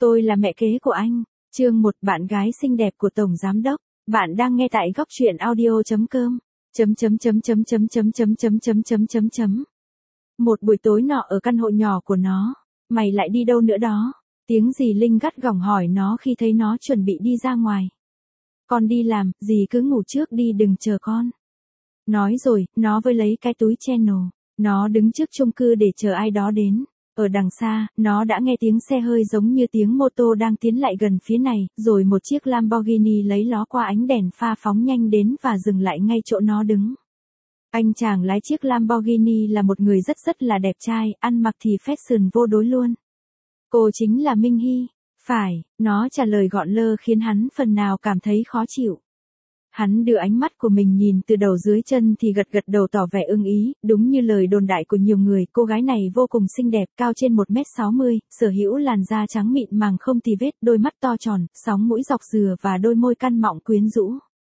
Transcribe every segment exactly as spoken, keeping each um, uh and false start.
Tôi là mẹ kế của anh. Chương một, bạn gái xinh đẹp của tổng giám đốc. Bạn đang nghe tại góc truyện audio chấm com. Chấm chấm chấm chấm chấm chấm chấm chấm chấm chấm chấm chấm. Một buổi tối nọ ở căn hộ nhỏ của nó, mày lại đi đâu nữa đó? Tiếng dì Linh gắt gỏng hỏi nó khi thấy nó chuẩn bị đi ra ngoài. Con đi làm, dì cứ ngủ trước đi đừng chờ con. Nói rồi, nó với lấy cái túi channel. Nó đứng trước chung cư để chờ ai đó đến. Ở đằng xa, nó đã nghe tiếng xe hơi giống như tiếng mô tô đang tiến lại gần phía này, rồi một chiếc Lamborghini lấy ló qua ánh đèn pha phóng nhanh đến và dừng lại ngay chỗ nó đứng. Anh chàng lái chiếc Lamborghini là một người rất rất là đẹp trai, ăn mặc thì fashion vô đối luôn. Cô chính là Minh Hy. Phải, nó trả lời gọn lơ khiến hắn phần nào cảm thấy khó chịu. Hắn đưa ánh mắt của mình nhìn từ đầu dưới chân thì gật gật đầu tỏ vẻ ưng ý, đúng như lời đồn đại của nhiều người, cô gái này vô cùng xinh đẹp, cao trên một mét sáu mươi, sở hữu làn da trắng mịn màng không tì vết, đôi mắt to tròn, sóng mũi dọc dừa và đôi môi căn mọng quyến rũ.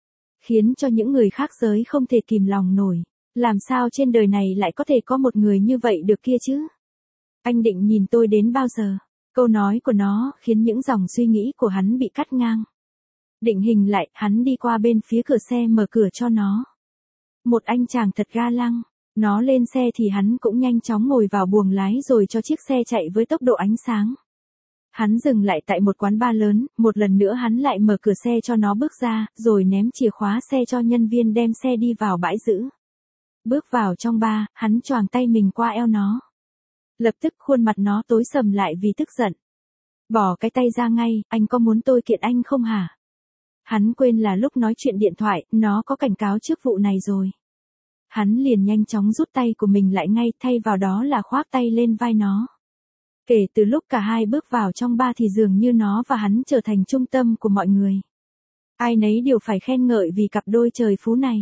Khiến cho những người khác giới không thể kìm lòng nổi. Làm sao trên đời này lại có thể có một người như vậy được kia chứ? Anh định nhìn tôi đến bao giờ? Câu nói của nó khiến những dòng suy nghĩ của hắn bị cắt ngang. Định hình lại, hắn đi qua bên phía cửa xe mở cửa cho nó. Một anh chàng thật ga lăng. Nó lên xe thì hắn cũng nhanh chóng ngồi vào buồng lái rồi cho chiếc xe chạy với tốc độ ánh sáng. Hắn dừng lại tại một quán bar lớn, một lần nữa hắn lại mở cửa xe cho nó bước ra, rồi ném chìa khóa xe cho nhân viên đem xe đi vào bãi giữ. Bước vào trong bar, hắn choàng tay mình qua eo nó. Lập tức khuôn mặt nó tối sầm lại vì tức giận. Bỏ cái tay ra ngay, anh có muốn tôi kiện anh không hả? Hắn quên là lúc nói chuyện điện thoại, nó có cảnh cáo trước vụ này rồi. Hắn liền nhanh chóng rút tay của mình lại ngay, thay vào đó là khoác tay lên vai nó. Kể từ lúc cả hai bước vào trong bar thì dường như nó và hắn trở thành trung tâm của mọi người. Ai nấy đều phải khen ngợi vì cặp đôi trời phú này.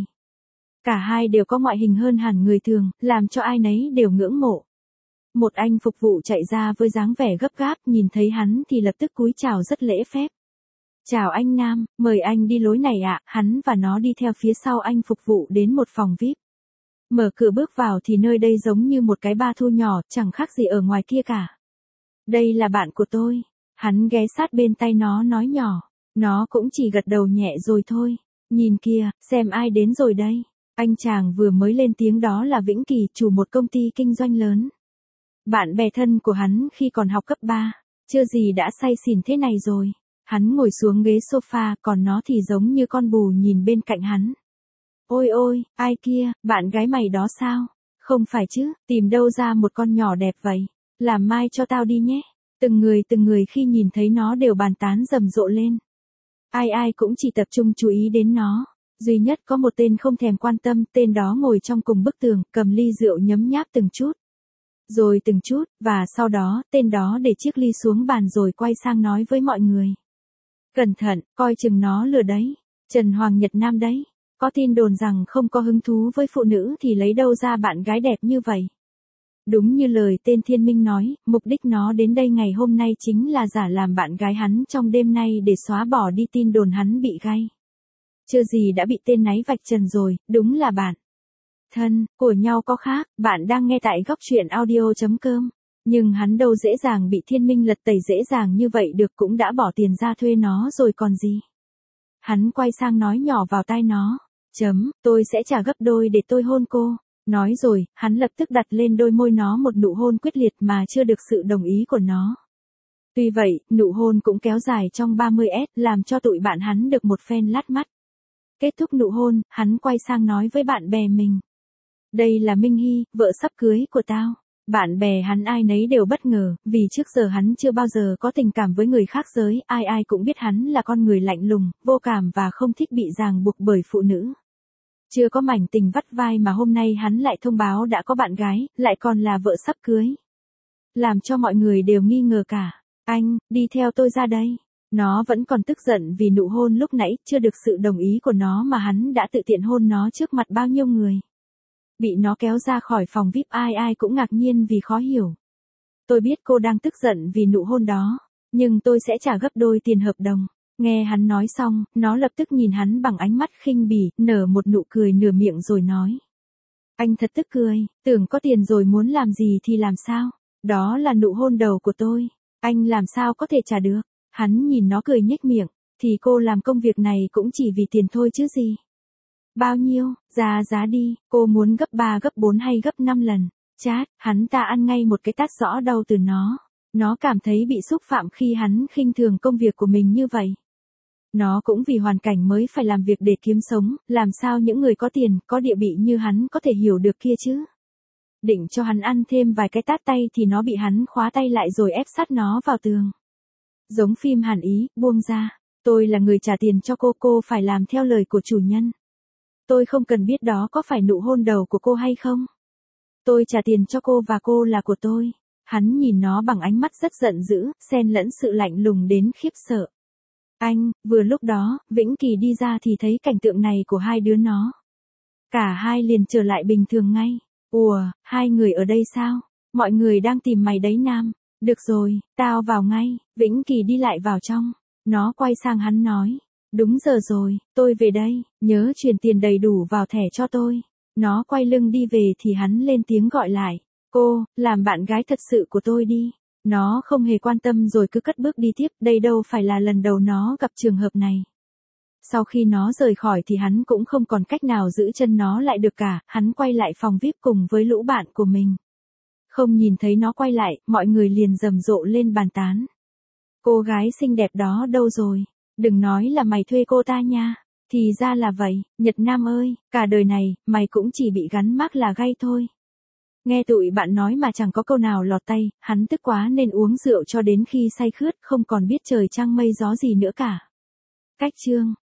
Cả hai đều có ngoại hình hơn hẳn người thường, làm cho ai nấy đều ngưỡng mộ. Một anh phục vụ chạy ra với dáng vẻ gấp gáp, nhìn thấy hắn thì lập tức cúi chào rất lễ phép. Chào anh Nam, mời anh đi lối này ạ. Hắn và nó đi theo phía sau anh phục vụ đến một phòng vi ai pi. Mở cửa bước vào thì nơi đây giống như một cái bar thu nhỏ, chẳng khác gì ở ngoài kia cả. Đây là bạn của tôi. Hắn ghé sát bên tay nó nói nhỏ. Nó cũng chỉ gật đầu nhẹ rồi thôi. Nhìn kìa, xem ai đến rồi đây. Anh chàng vừa mới lên tiếng đó là Vĩnh Kỳ, chủ một công ty kinh doanh lớn. Bạn bè thân của hắn khi còn học cấp ba. Chưa gì đã say xỉn thế này rồi. Hắn ngồi xuống ghế sofa, còn nó thì giống như con bù nhìn bên cạnh hắn. Ôi ôi, ai kia, bạn gái mày đó sao? Không phải chứ, tìm đâu ra một con nhỏ đẹp vậy? Làm mai cho tao đi nhé. Từng người từng người khi nhìn thấy nó đều bàn tán rầm rộ lên. Ai ai cũng chỉ tập trung chú ý đến nó. Duy nhất có một tên không thèm quan tâm, tên đó ngồi trong cùng bức tường, cầm ly rượu nhấm nháp từng chút. Rồi từng chút, và sau đó, tên đó để chiếc ly xuống bàn rồi quay sang nói với mọi người. Cẩn thận, coi chừng nó lừa đấy. Trần Hoàng Nhật Nam đấy. Có tin đồn rằng không có hứng thú với phụ nữ thì lấy đâu ra bạn gái đẹp như vậy. Đúng như lời tên Thiên Minh nói, mục đích nó đến đây ngày hôm nay chính là giả làm bạn gái hắn trong đêm nay để xóa bỏ đi tin đồn hắn bị gay. Chưa gì đã bị tên náy vạch trần rồi, đúng là bạn thân của nhau có khác. Bạn đang nghe tại góc truyện audio chấm com. Nhưng hắn đâu dễ dàng bị Thiên Minh lật tẩy dễ dàng như vậy được, cũng đã bỏ tiền ra thuê nó rồi còn gì. Hắn quay sang nói nhỏ vào tai nó. Chấm, tôi sẽ trả gấp đôi để tôi hôn cô. Nói rồi, hắn lập tức đặt lên đôi môi nó một nụ hôn quyết liệt mà chưa được sự đồng ý của nó. Tuy vậy, nụ hôn cũng kéo dài trong ba mươi phút, làm cho tụi bạn hắn được một phen lát mắt. Kết thúc nụ hôn, hắn quay sang nói với bạn bè mình. Đây là Minh Hy, vợ sắp cưới của tao. Bạn bè hắn ai nấy đều bất ngờ, vì trước giờ hắn chưa bao giờ có tình cảm với người khác giới, ai ai cũng biết hắn là con người lạnh lùng, vô cảm và không thích bị ràng buộc bởi phụ nữ. Chưa có mảnh tình vắt vai mà hôm nay hắn lại thông báo đã có bạn gái, lại còn là vợ sắp cưới. Làm cho mọi người đều nghi ngờ cả. Anh, đi theo tôi ra đây. Nó vẫn còn tức giận vì nụ hôn lúc nãy chưa được sự đồng ý của nó mà hắn đã tự tiện hôn nó trước mặt bao nhiêu người. Bị nó kéo ra khỏi phòng vi ai pi ai ai cũng ngạc nhiên vì khó hiểu. Tôi biết cô đang tức giận vì nụ hôn đó, nhưng tôi sẽ trả gấp đôi tiền hợp đồng. Nghe hắn nói xong, nó lập tức nhìn hắn bằng ánh mắt khinh bỉ, nở một nụ cười nửa miệng rồi nói. Anh thật tức cười, tưởng có tiền rồi muốn làm gì thì làm sao, đó là nụ hôn đầu của tôi. Anh làm sao có thể trả được? Hắn nhìn nó cười nhếch miệng, thì cô làm công việc này cũng chỉ vì tiền thôi chứ gì. Bao nhiêu, ra giá đi, cô muốn gấp ba gấp bốn hay gấp năm lần. Chát, hắn ta ăn ngay một cái tát rõ đau từ nó. Nó cảm thấy bị xúc phạm khi hắn khinh thường công việc của mình như vậy. Nó cũng vì hoàn cảnh mới phải làm việc để kiếm sống, làm sao những người có tiền, có địa vị như hắn có thể hiểu được kia chứ. Định cho hắn ăn thêm vài cái tát tay thì nó bị hắn khóa tay lại rồi ép sát nó vào tường. Giống phim Hàn Ý, buông ra. Tôi là người trả tiền cho cô, cô phải làm theo lời của chủ nhân. Tôi không cần biết đó có phải nụ hôn đầu của cô hay không. Tôi trả tiền cho cô và cô là của tôi. Hắn nhìn nó bằng ánh mắt rất giận dữ, xen lẫn sự lạnh lùng đến khiếp sợ. Anh, vừa lúc đó, Vĩnh Kỳ đi ra thì thấy cảnh tượng này của hai đứa nó. Cả hai liền trở lại bình thường ngay. Ủa, hai người ở đây sao? Mọi người đang tìm mày đấy Nam. Được rồi, tao vào ngay. Vĩnh Kỳ đi lại vào trong. Nó quay sang hắn nói. Đúng giờ rồi, tôi về đây, nhớ chuyển tiền đầy đủ vào thẻ cho tôi. Nó quay lưng đi về thì hắn lên tiếng gọi lại. Cô, làm bạn gái thật sự của tôi đi. Nó không hề quan tâm rồi cứ cất bước đi tiếp, đây đâu phải là lần đầu nó gặp trường hợp này. Sau khi nó rời khỏi thì hắn cũng không còn cách nào giữ chân nó lại được cả, hắn quay lại phòng vi ai pi cùng với lũ bạn của mình. Không nhìn thấy nó quay lại, mọi người liền rầm rộ lên bàn tán. Cô gái xinh đẹp đó đâu rồi? Đừng nói là mày thuê cô ta nha. Thì ra là vậy, Nhật Nam ơi, cả đời này, mày cũng chỉ bị gắn mác là gay thôi. Nghe tụi bạn nói mà chẳng có câu nào lọt tay, hắn tức quá nên uống rượu cho đến khi say khướt, không còn biết trời trăng mây gió gì nữa cả. Cách chương